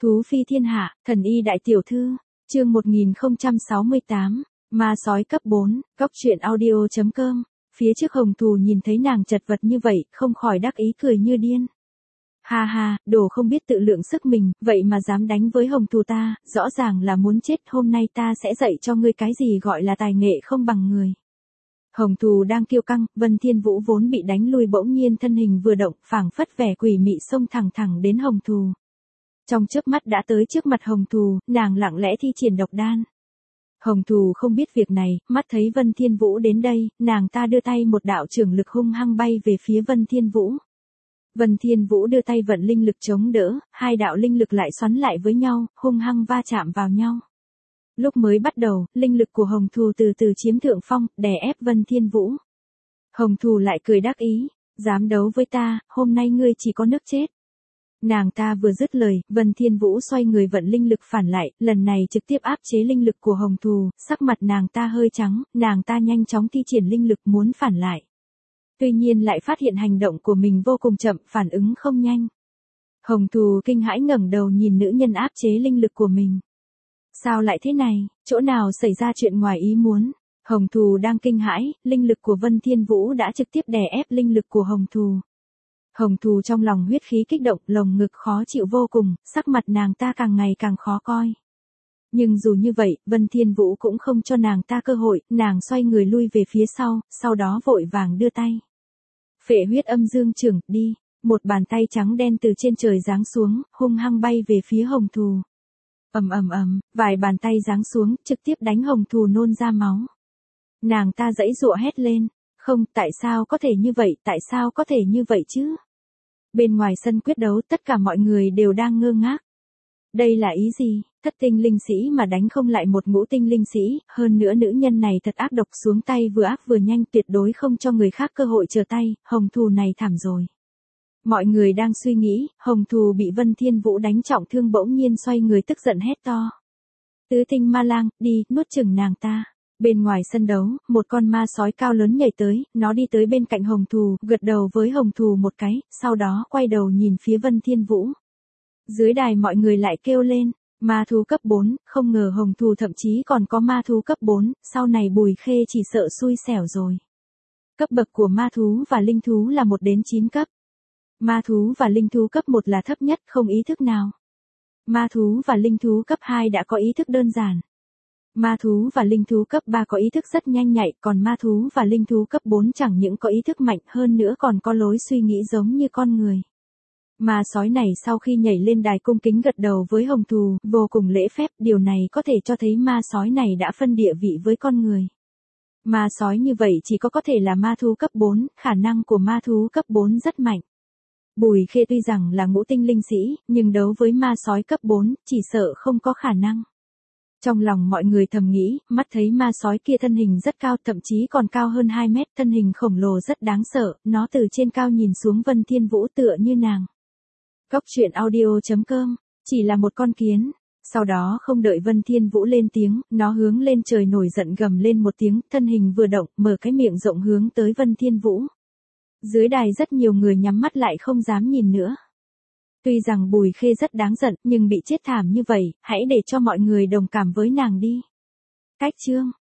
Thú phi thiên hạ, thần y đại tiểu thư, chương 1068, ma sói cấp 4, góc truyện audio.com. Phía trước Hồng Thù nhìn thấy nàng chật vật như vậy, không khỏi đắc ý cười như điên. Ha ha, đồ không biết tự lượng sức mình, vậy mà dám đánh với Hồng Thù ta, rõ ràng là muốn chết, hôm nay ta sẽ dạy cho ngươi cái gì gọi là tài nghệ không bằng người. Hồng Thù đang kiêu căng, Vân Thiên Vũ vốn bị đánh lui bỗng nhiên thân hình vừa động, phảng phất vẻ quỷ mị xông thẳng thẳng đến Hồng Thù. Trong chớp mắt đã tới trước mặt Hồng Thù, nàng lặng lẽ thi triển độc đan. Hồng Thù không biết việc này, mắt thấy Vân Thiên Vũ đến đây, nàng ta đưa tay một đạo chưởng lực hung hăng bay về phía Vân Thiên Vũ. Vân Thiên Vũ đưa tay vận linh lực chống đỡ, hai đạo linh lực lại xoắn lại với nhau, hung hăng va chạm vào nhau. Lúc mới bắt đầu, linh lực của Hồng Thù từ từ chiếm thượng phong, đè ép Vân Thiên Vũ. Hồng Thù lại cười đắc ý, dám đấu với ta, hôm nay ngươi chỉ có nước chết. Nàng ta vừa dứt lời, Vân Thiên Vũ xoay người vận linh lực phản lại, lần này trực tiếp áp chế linh lực của Hồng Thù, sắc mặt nàng ta hơi trắng, nàng ta nhanh chóng thi triển linh lực muốn phản lại. Tuy nhiên lại phát hiện hành động của mình vô cùng chậm, phản ứng không nhanh. Hồng Thù kinh hãi ngẩng đầu nhìn nữ nhân áp chế linh lực của mình. Sao lại thế này, chỗ nào xảy ra chuyện ngoài ý muốn? Hồng Thù đang kinh hãi, linh lực của Vân Thiên Vũ đã trực tiếp đè ép linh lực của Hồng Thù. Hồng Thù trong lòng huyết khí kích động, lồng ngực khó chịu vô cùng, sắc mặt nàng ta càng ngày càng khó coi. Nhưng dù như vậy, Vân Thiên Vũ cũng không cho nàng ta cơ hội, nàng xoay người lui về phía sau đó vội vàng đưa tay. Phệ huyết âm dương chưởng, đi, một bàn tay trắng đen từ trên trời giáng xuống, hung hăng bay về phía Hồng Thù. Vài bàn tay giáng xuống, trực tiếp đánh Hồng Thù nôn ra máu. Nàng ta giãy giụa hét lên, không, tại sao có thể như vậy, tại sao có thể như vậy chứ? Bên ngoài sân quyết đấu tất cả mọi người đều đang ngơ ngác. Đây là ý gì, thất tinh linh sĩ mà đánh không lại một ngũ tinh linh sĩ, hơn nữa nữ nhân này thật ác độc, xuống tay vừa ác vừa nhanh, tuyệt đối không cho người khác cơ hội trở tay, Hồng Thù này thảm rồi. Mọi người đang suy nghĩ, Hồng Thù bị Vân Thiên Vũ đánh trọng thương bỗng nhiên xoay người tức giận hét to. Tứ tinh ma lang, đi, nuốt chửng nàng ta. Bên ngoài sân đấu, một con ma sói cao lớn nhảy tới, nó đi tới bên cạnh Hồng Thù, gật đầu với Hồng Thù một cái, sau đó quay đầu nhìn phía Vân Thiên Vũ. Dưới đài mọi người lại kêu lên, ma thú cấp 4, không ngờ Hồng Thù thậm chí còn có ma thú cấp 4, sau này Bùi Khê chỉ sợ xui xẻo rồi. Cấp bậc của ma thú và linh thú là 1 đến 9 cấp. Ma thú và linh thú cấp 1 là thấp nhất, không ý thức nào. Ma thú và linh thú cấp 2 đã có ý thức đơn giản. Ma thú và linh thú cấp 3 có ý thức rất nhanh nhạy, còn ma thú và linh thú cấp 4 chẳng những có ý thức mạnh hơn nữa còn có lối suy nghĩ giống như con người. Ma sói này sau khi nhảy lên đài cung kính gật đầu với Hồng Thù, vô cùng lễ phép, điều này có thể cho thấy ma sói này đã phân địa vị với con người. Ma sói như vậy chỉ có thể là ma thú cấp 4, khả năng của ma thú cấp 4 rất mạnh. Bùi Khê tuy rằng là ngũ tinh linh sĩ, nhưng đấu với ma sói cấp 4, chỉ sợ không có khả năng. Trong lòng mọi người thầm nghĩ, mắt thấy ma sói kia thân hình rất cao, thậm chí còn cao hơn 2 mét, thân hình khổng lồ rất đáng sợ, nó từ trên cao nhìn xuống Vân Thiên Vũ tựa như nàng. Góc truyện audio.com, chỉ là một con kiến. Sau đó không đợi Vân Thiên Vũ lên tiếng, nó hướng lên trời nổi giận gầm lên một tiếng, thân hình vừa động, mở cái miệng rộng hướng tới Vân Thiên Vũ. Dưới đài rất nhiều người nhắm mắt lại không dám nhìn nữa. Tuy rằng Bùi Khê rất đáng giận, nhưng bị chết thảm như vậy, hãy để cho mọi người đồng cảm với nàng đi. Cách chương